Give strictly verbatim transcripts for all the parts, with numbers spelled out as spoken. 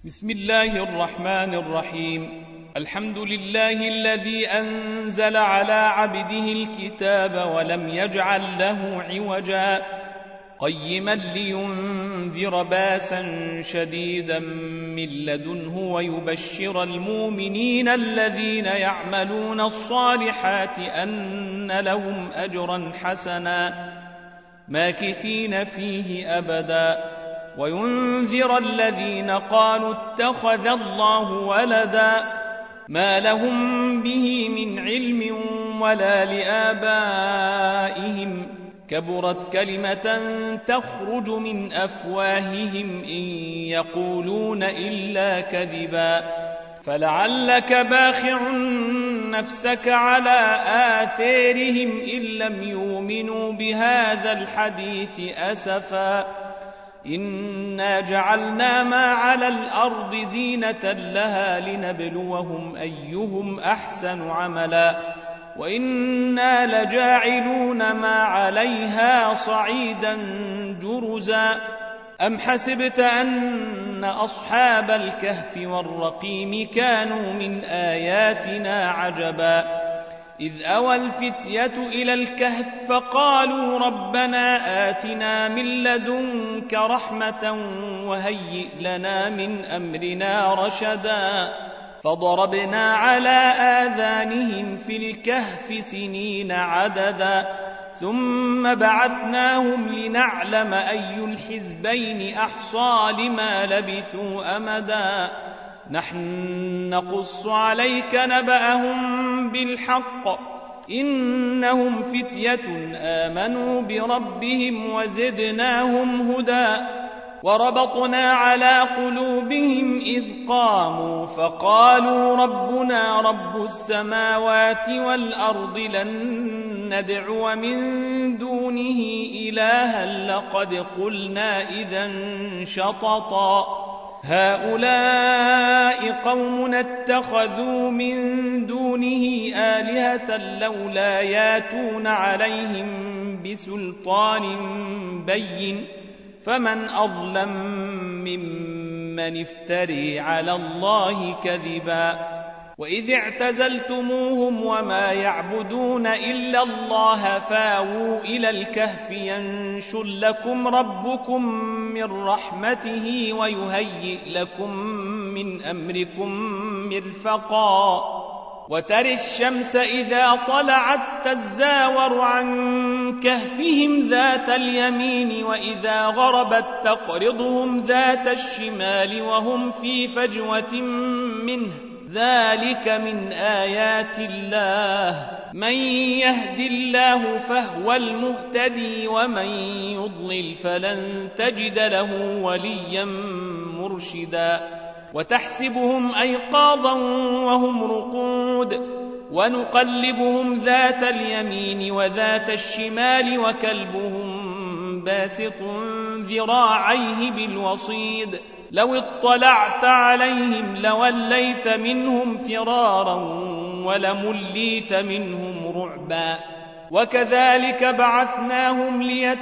بسم الله الرحمن الرحيم. الحمد لله الذي أنزل على عبده الكتاب ولم يجعل له عوجا قيما لينذر باسا شديدا من لدنه ويبشر المؤمنين الذين يعملون الصالحات أن لهم أجرا حسنا ماكثين فيه أبدا وينذر الذين قالوا اتخذ الله ولدا ما لهم به من علم ولا لآبائهم كبرت كلمة تخرج من أفواههم إن يقولون إلا كذبا فلعلك باخع نفسك على آثارهم إن لم يؤمنوا بهذا الحديث أسفا إنا جعلنا ما على الأرض زينة لها لنبلوهم أيهم أحسن عملا وإنا لجاعلون ما عليها صعيدا جرزا أم حسبت أن أصحاب الكهف والرقيم كانوا من آياتنا عجبا إذ أوى الفتية إلى الكهف فقالوا ربنا آتنا من لدنك رحمة وهيئ لنا من أمرنا رشدا فضربنا على آذانهم في الكهف سنين عددا ثم بعثناهم لنعلم أي الحزبين أحصى لما لبثوا أمدا نحن نقص عليك نبأهم بالحق إنهم فتية آمنوا بربهم وزدناهم هدى وربطنا على قلوبهم إذ قاموا فقالوا ربنا رب السماوات والأرض لن ندعو من دونه إلها لقد قلنا إذا شططا هؤلاء قوم اتخذوا من دونه آلهة لولا ياتون عليهم بسلطان بين فمن أظلم ممن افتري على الله كذبا وإذ اعتزلتموهم وما يعبدون إلا الله فاووا إلى الكهف ينشر لكم ربكم من رحمته ويهيئ لكم من أمركم مرفقا وترى الشمس إذا طلعت تزاور عن كهفهم ذات اليمين وإذا غربت تقرضهم ذات الشمال وهم في فجوة منه ذلك من آيات الله من يهد الله فهو المهتدي ومن يضلل فلن تجد له وليا مرشدا وتحسبهم أيقاظا وهم رقود ونقلبهم ذات اليمين وذات الشمال وكلبهم باسط ذراعيه بالوصيد لو اطلعت عليهم لوليت منهم فرارا ولمليت منهم رعبا وكذلك بعثناهم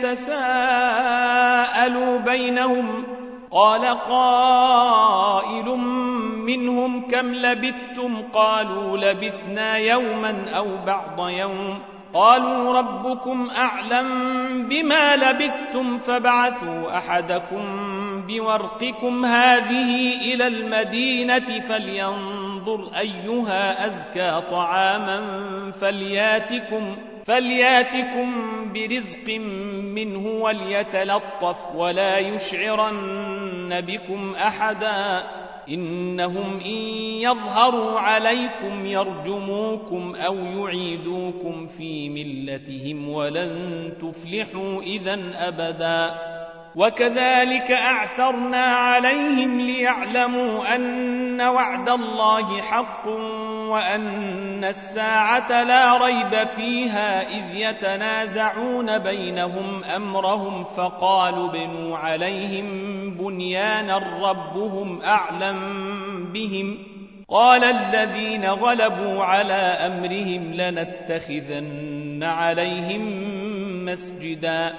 ليتساءلوا بينهم قال قائل منهم كم لبثتم قالوا لبثنا يوما أو بعض يوم قالوا ربكم أعلم بما لبثتم فابعثوا أحدكم بورقكم هذه إلى المدينة فلينظر أيها أزكى طعاما فلياتكم, فلياتكم برزق منه وليتلطف ولا يشعرن بكم أحدا إنهم إن يظهروا عليكم يرجموكم أو يعيدوكم في ملتهم ولن تفلحوا إذن أبدا وكذلك أعثرنا عليهم ليعلموا أن وعد الله حق وأن الساعة لا ريب فيها إذ يتنازعون بينهم أمرهم فقالوا بنوا عليهم بنيانا ربهم أعلم بهم قال الذين غلبوا على أمرهم لنتخذن عليهم مسجدا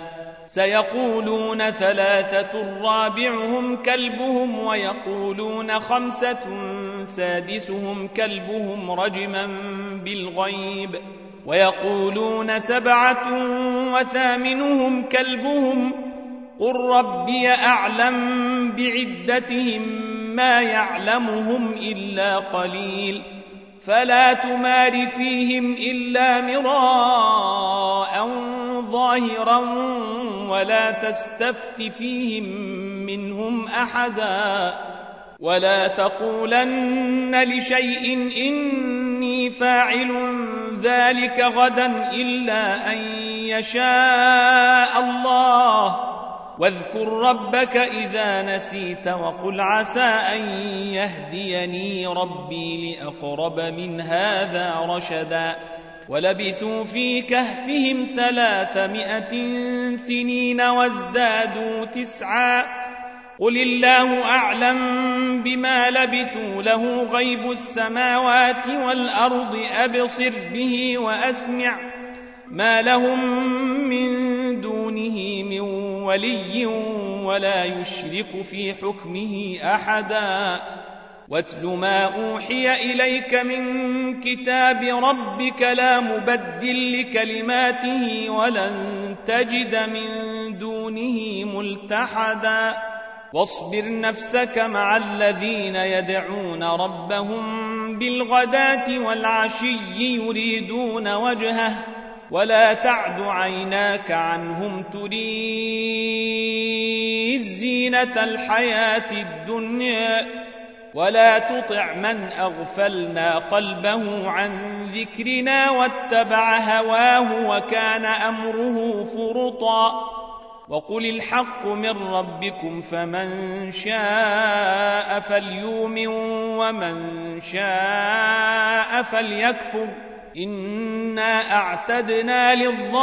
سيقولون ثلاثة رابعهم كلبهم ويقولون خمسة سادسهم كلبهم رجما بالغيب ويقولون سبعة وثامنهم كلبهم قل ربي أعلم بعدتهم ما يعلمهم إلا قليل فلا تمار فيهم إلا مراء ظاهرا ولا تستفت فيهم منهم أحدا ولا تقولن لشيء إني فاعل ذلك غدا إلا أن يشاء الله واذكر ربك إذا نسيت وقل عسى أن يهديني ربي لأقرب من هذا رشدا ولبثوا في كهفهم ثلاثمائة سنين وازدادوا تسعا قل الله أعلم بما لبثوا له غيب السماوات والأرض أبصر به وأسمع ما لهم من دونه من ولي ولا يشرك في حكمه أحدا واتل ما أوحي إليك من كتاب ربك لا مبدل لكلماته ولن تجد من دونه ملتحدا واصبر نفسك مع الذين يدعون ربهم بالغداة والعشي يريدون وجهه ولا تعد عيناك عنهم تريد زينة الحياة الدنيا ولا تطع من أغفلنا قلبه عن ذكرنا واتبع هواه وكان أمره فرطا وقل الحق من ربكم فمن شاء فليؤمن ومن شاء فليكفر إنا أعتدنا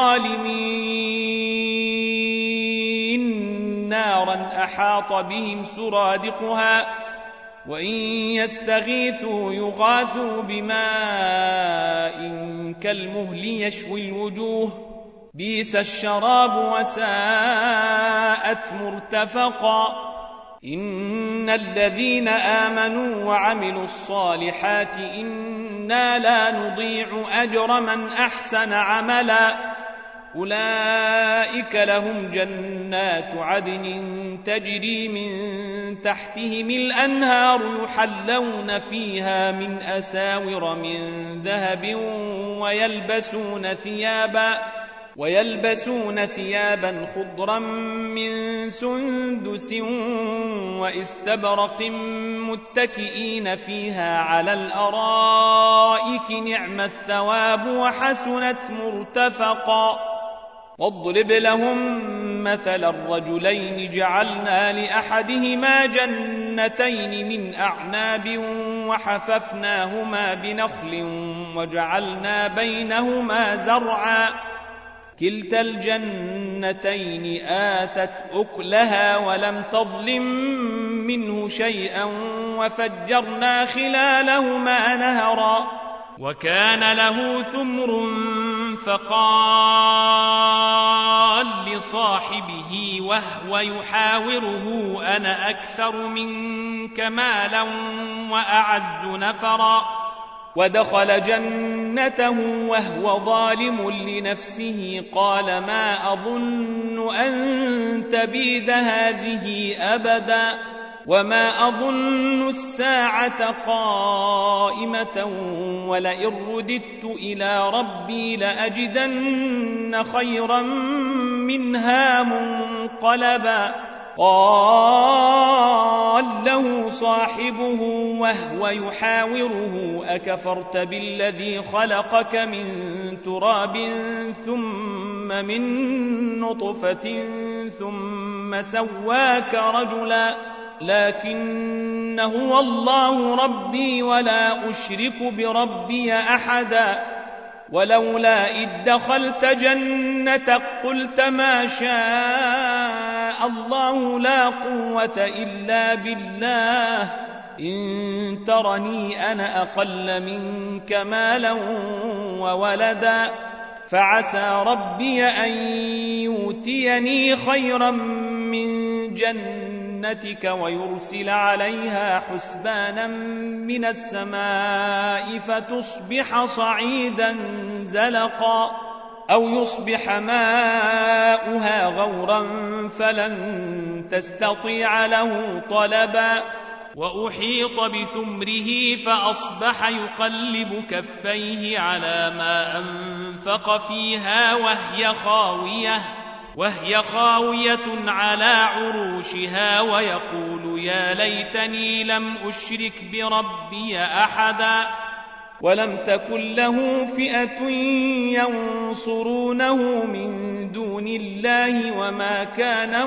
للظالمين نارا أحاط بهم سرادقها وإن يستغيثوا يغاثوا بماء كالمهل يشوي الوجوه بئس الشراب وساءت مرتفقا إن الذين آمنوا وعملوا الصالحات إنا لا نضيع أجر من أحسن عملا أولئك لهم جنات عدن تجري من تحتهم الأنهار يحلون فيها من أساور من ذهب ويلبسون ثيابا ويلبسون ثيابا خضرا من سندس واستبرق متكئين فيها على الأرائك نعم الثواب وحسنت مرتفقا واضرب لهم مثل الرجلين جعلنا لأحدهما جنتين من أعناب وحففناهما بنخل وجعلنا بينهما زرعا كلتا الجنتين آتت أكلها ولم تظلم منه شيئا وفجرنا خلالهما نهرا وكان له ثمر فقال لصاحبه وهو يحاوره أنا أكثر منك مالا وأعز نفرا ودخل جنته وهو ظالم لنفسه قال ما أظن أن تبيد هذه أبدا وما أظن الساعة قائمة ولئن رددت إلى ربي لأجدن خيرا منها منقلبا قال له صاحبه وهو يحاوره أكفرت بالذي خلقك من تراب ثم من نطفة ثم سواك رجلا لكن هو الله ربي ولا أشرك بربي أحدا ولولا إذ دخلت جنتك قلت ما شاء الله لا قوة إلا بالله إن ترني أنا أقل منك مالا وولدا فعسى ربي أن يؤتيني خيرا من جنتك ويرسل عليها حسبانا من السماء فتصبح صعيدا زلقا أو يصبح ماؤها غورا فلن تستطيع له طلبا وأحيط بثمره فأصبح يقلب كفيه على ما أنفق فيها وهي خاوية وهي خاوية على عروشها ويقول يا ليتني لم أشرك بربي أحدا ولم تكن له فئة ينصرونه من دون الله وما كان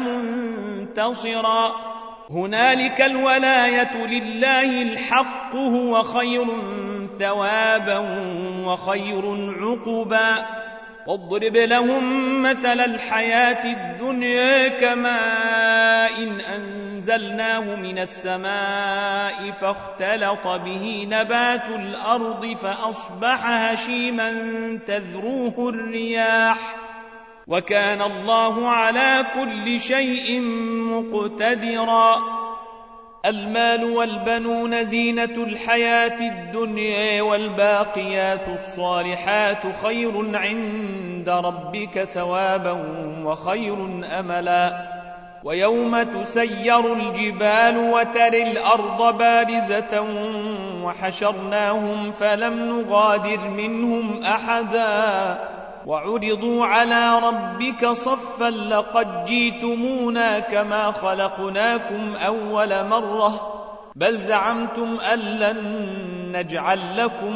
منتصرا هنالك الولاية لله الحق هو خير ثوابا وخير عقبا واضرب لهم مثل الحياة الدنيا كماء إن أنزلناه من السماء فاختلط به نبات الأرض فأصبح هشيما تذروه الرياح وكان الله على كل شيء مقتدرا المال والبنون زينة الحياة الدنيا والباقيات الصالحات خير عند ربك ثوابا وخير أملا ويوم تسير الجبال وترى الأرض بارزة وحشرناهم فلم نغادر منهم أحدا وعرضوا على ربك صفا لقد جئتمونا كما خلقناكم أول مرة بل زعمتم أن لن نجعل لكم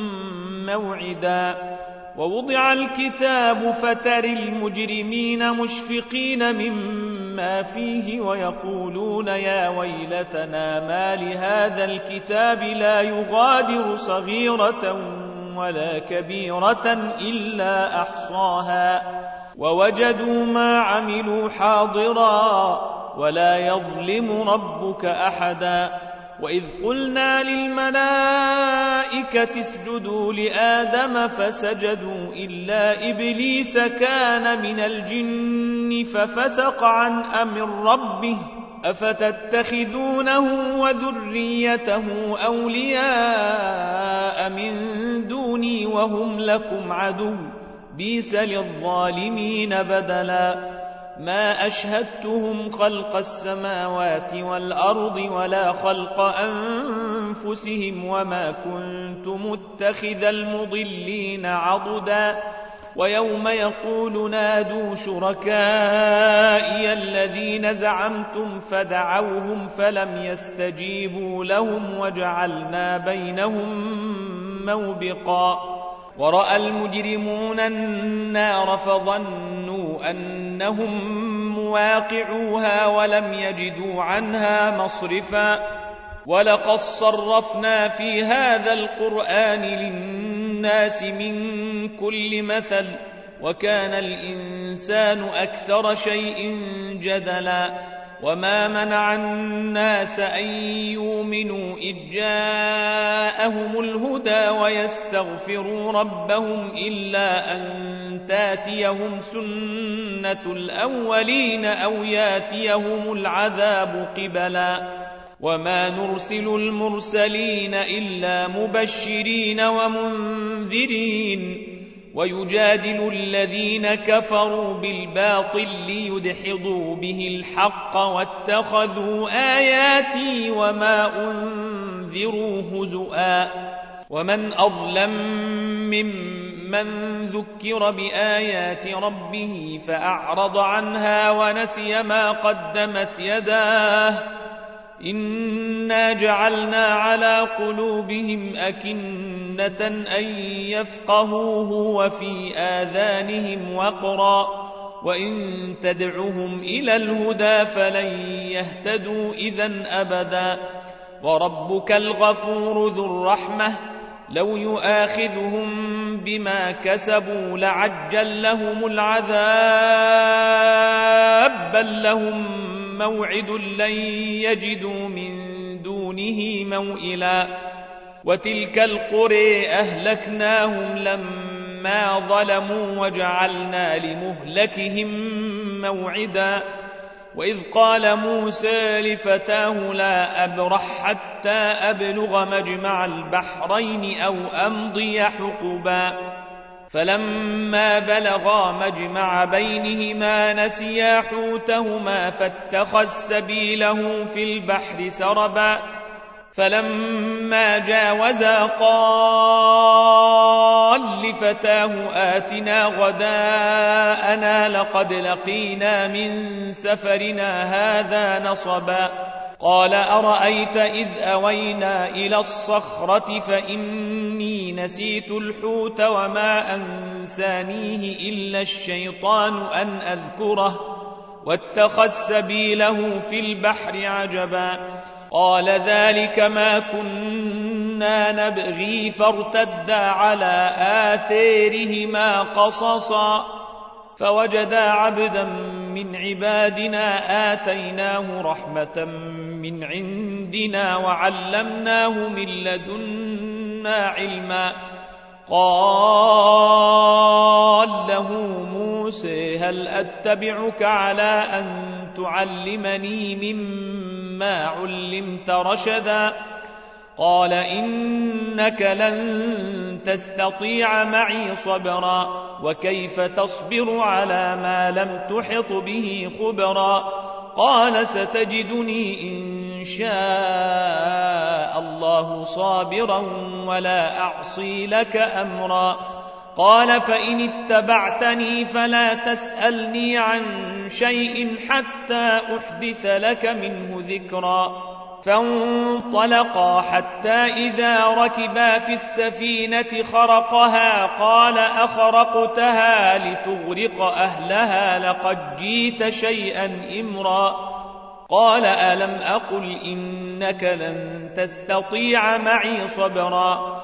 موعدا ووضع الكتاب فترى المجرمين مشفقين مما فيه ويقولون يا ويلتنا ما لهذا الكتاب لا يغادر صغيرة ولا كبيرة إلا أحصاها ووجدوا ما عملوا حاضرا ولا يظلم ربك أحدا وإذ قلنا للملائكة اسجدوا لآدم فسجدوا إلا إبليس كان من الجن ففسق عن أمر ربه أفتتخذونه وذريته أولياء من دوني وهم لكم عدو بئس للظالمين بدلا ما أشهدتهم خلق السماوات والأرض ولا خلق أنفسهم وما كنت متخذ المضلين عضدا ويوم يقول نادوا شركائي الذين زعمتم فدعوهم فلم يستجيبوا لهم وجعلنا بينهم موبقا ورأى المجرمون النار فظنوا أنهم مواقعوها ولم يجدوا عنها مصرفا ولقد صرفنا في هذا القرآن للناس من كل مثل وكان الإنسان أكثر شيء جدلا وما منع الناس أن يؤمنوا إذ جاءهم الهدى ويستغفروا ربهم إلا أن تاتيهم سنة الأولين أو ياتيهم العذاب قبلا وما نرسل المرسلين إلا مبشرين ومنذرين ويجادل الذين كفروا بالباطل ليدحضوا به الحق واتخذوا آياتي وما أنذروا هزؤا ومن أظلم ممن ذكر بآيات ربه فأعرض عنها ونسي ما قدمت يداه إنا جعلنا على قلوبهم أكنة أن يفقهوه وفي آذانهم وقرا وإن تدعهم إلى الهدى فلن يهتدوا إذن أبدا وربك الغفور ذو الرحمة لو يؤاخذهم بما كسبوا لعجل لهم العذاب بل لهم موعد لن يجدوا من دونه موئلا وتلك القرى أهلكناهم لما لما ظلموا وجعلنا لمهلكهم موعدا وإذ قال موسى لفتاه لا أبرح حتى أبلغ مجمع البحرين أو أمضي حقبا فلما بلغا مجمع بينهما نسيا حوتهما فاتخذ سبيله في البحر سربا فلما جاوزا قال لفتاه آتنا غداءنا لقد لقينا من سفرنا هذا نصبا قال أرأيت إذ أوينا إلى الصخرة فإني نسيت الحوت وما أنسانيه إلا الشيطان أن أذكره واتخذ سبيله في البحر عجبا قال ذلك ما كنا نبغي فارتدا على آثارهما قصصا فوجدا عبدا من عبادنا آتيناه رحمة من عندنا وعلمناه من لدنا علما قال له موسى هل أتبعك على أن تعلمني مما علمت رشدا قال إنك لن تستطيع معي صبرا وكيف تصبر على ما لم تحط به خبرا قال ستجدني إن شاء الله صابرا ولا أعصي لك أمرا قال فإن اتبعتني فلا تسألني عن شيء حتى أحدث لك منه ذكرا فانطلقا حتى إذا ركبا في السفينة خرقها قال أخرقتها لتغرق أهلها لقد جيت شيئا إمرا قال ألم أقل إنك لن تستطيع معي صبرا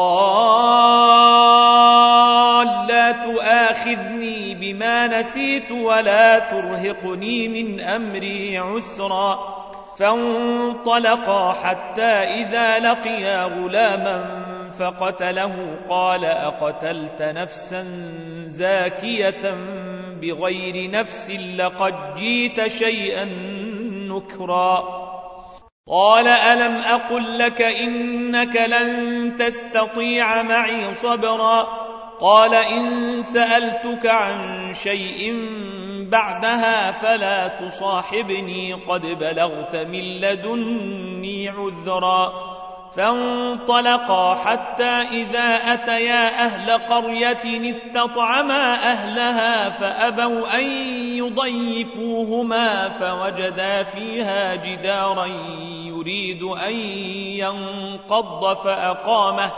قال لا تؤاخذني بما نسيت ولا ترهقني من أمري عسرا فانطلقا حتى إذا لقيا غلاما فقتله قال أقتلت نفسا زاكية بغير نفس لقد جيت شيئا نكرا قال ألم أقل لك إنك لن تستطيع معي صبرا قال إن سألتك عن شيء بعدها فلا تصاحبني قد بلغت من لدني عذرا فانطلقا حتى إذا أتيا أهل قرية استطعما أهلها فأبوا أن يضيفوهما فوجدا فيها جدارا يريد أن ينقض فأقامه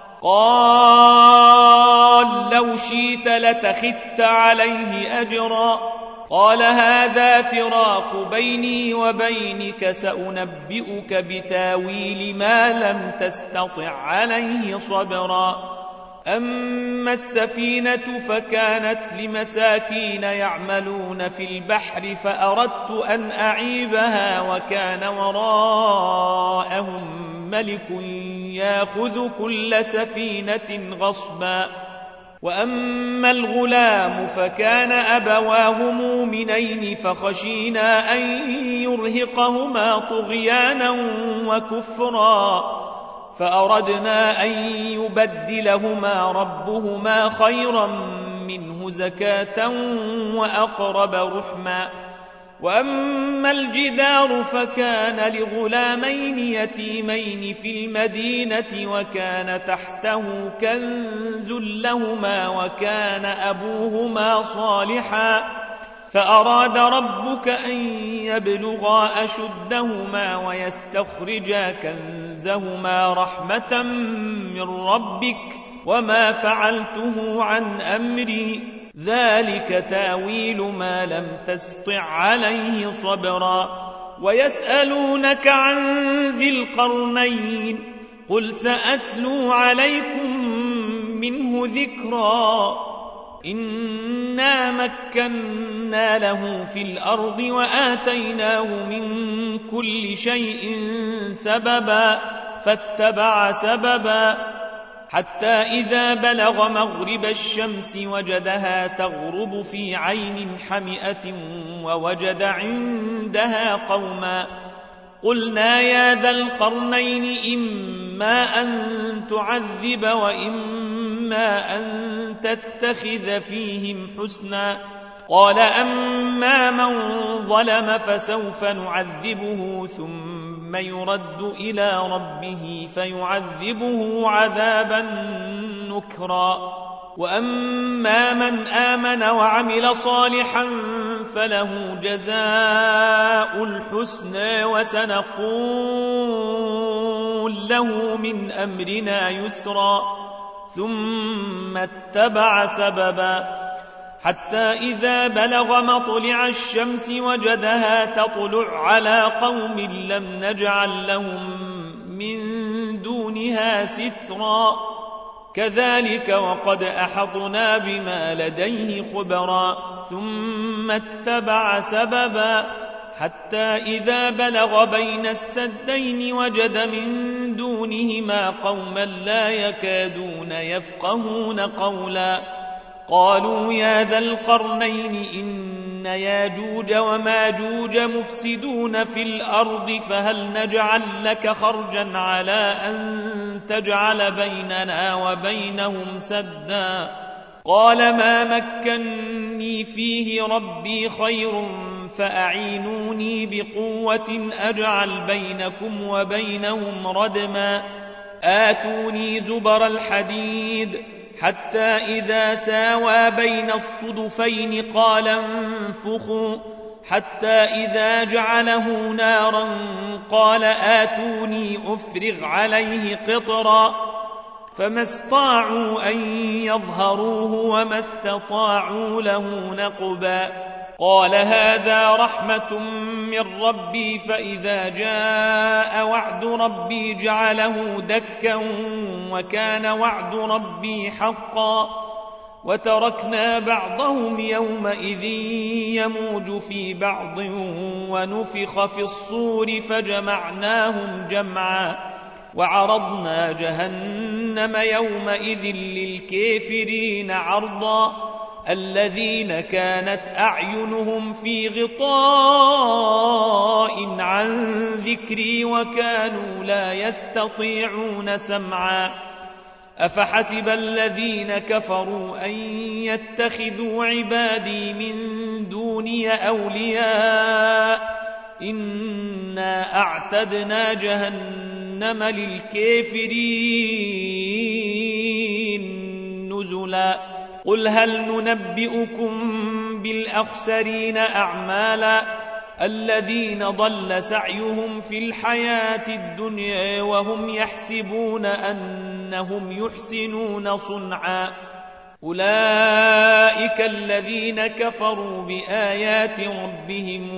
قال لو شئت لتخذت عليه أجرا قال هذا فراق بيني وبينك سأنبئك بتاويل ما لم تستطع عليه صبرا أما السفينة فكانت لمساكين يعملون في البحر فأردت أن أعيبها وكان وراءهم ملك ياخذ كل سفينة غصبا وأما الغلام فكان أبواه مؤمنين فخشينا أن يرهقهما طغيانا وكفرا فأردنا أن يبدلهما ربهما خيرا منه زكاة وأقرب رحما وأما الجدار فكان لغلامين يتيمين في المدينة وكان تحته كنز لهما وكان أبوهما صالحا فأراد ربك أن يبلغا أشدهما ويستخرجا كنزهما رحمة من ربك وما فعلته عن أمري ذلك تاويل ما لم تسطع عليه صبرا ويسألونك عن ذي القرنين قل سأتلو عليكم منه ذكرا إنا مكنا له في الأرض وآتيناه من كل شيء سببا فاتبع سببا حتى إذا بلغ مغرب الشمس وجدها تغرب في عين حمئة ووجد عندها قوما قلنا يا ذا القرنين إما أن تعذب وإما أن تتخذ فيهم حسنا قال أما من ظلم فسوف نعذبه ثم يرد إلى ربه فيعذبه عذابا نكرا وأما من آمن وعمل صالحا فله جزاء الحسنى وسنقول له من أمرنا يسرا ثم اتبع سببا حتى إذا بلغ مطلع الشمس وجدها تطلع على قوم لم نجعل لهم من دونها سترا كذلك وقد أحطنا بما لديه خبرا ثم اتبع سببا حتى إذا بلغ بين السدين وجد من دونهما قوما لا يكادون يفقهون قولا قالوا يا ذا القرنين إن ياجوج وماجوج مفسدون في الأرض فهل نجعل لك خرجا على أن تجعل بيننا وبينهم سدا قال ما مكني فيه ربي خير فأعينوني بقوة أجعل بينكم وبينهم ردما آتوني زبر الحديد حتى إذا ساوى بين الصدفين قال انفخوا حتى إذا جعله نارا قال آتوني أفرغ عليه قطرا فما استطاعوا أن يظهروه وما استطاعوا له نقبا قال هذا رحمة من ربي فإذا جاء وعد ربي جعله دكا وكان وعد ربي حقا وتركنا بعضهم يومئذ يموج في بعض ونفخ في الصور فجمعناهم جمعا وعرضنا جهنم يومئذ للكافرين عرضا الذين كانت أعينهم في غطاء عن ذكري وكانوا لا يستطيعون سمعا أفحسب الذين كفروا أن يتخذوا عبادي من دوني أولياء إنا أعتدنا جهنم للكافرين نزلا قل هل ننبئكم بالأخسرين أعمالا الذين ضل سعيهم في الحياة الدنيا وهم يحسبون أنهم يحسنون صنعا أولئك الذين كفروا بآيات ربهم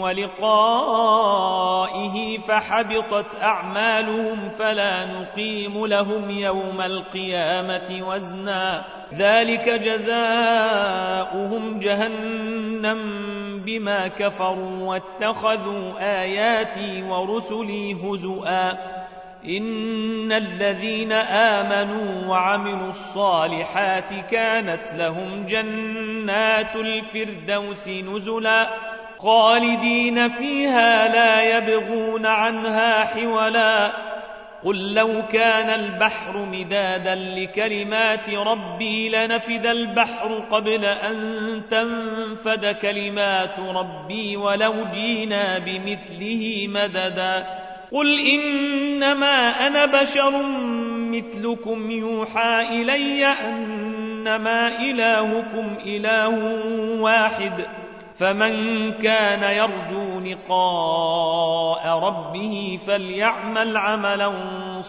ولقائه فحبطت أعمالهم فلا نقيم لهم يوم القيامة وزنا ذلك جزاؤهم جهنم بما كفروا واتخذوا آياتي ورسلي هزؤا إن الذين آمنوا وعملوا الصالحات كانت لهم جنات الفردوس نزلا خالدين فيها لا يبغون عنها حولا قل لو كان البحر مدادا لكلمات ربي لنفد البحر قبل أن تنفد كلمات ربي ولو جينا بمثله مددا قل إنما أنا بشر مثلكم يوحى إلي أنما إلهكم إله واحد فمن كان يرجو لقاء ربه فليعمل عملا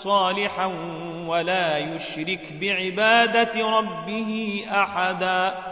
صالحا ولا يشرك بعبادة ربه أحدا.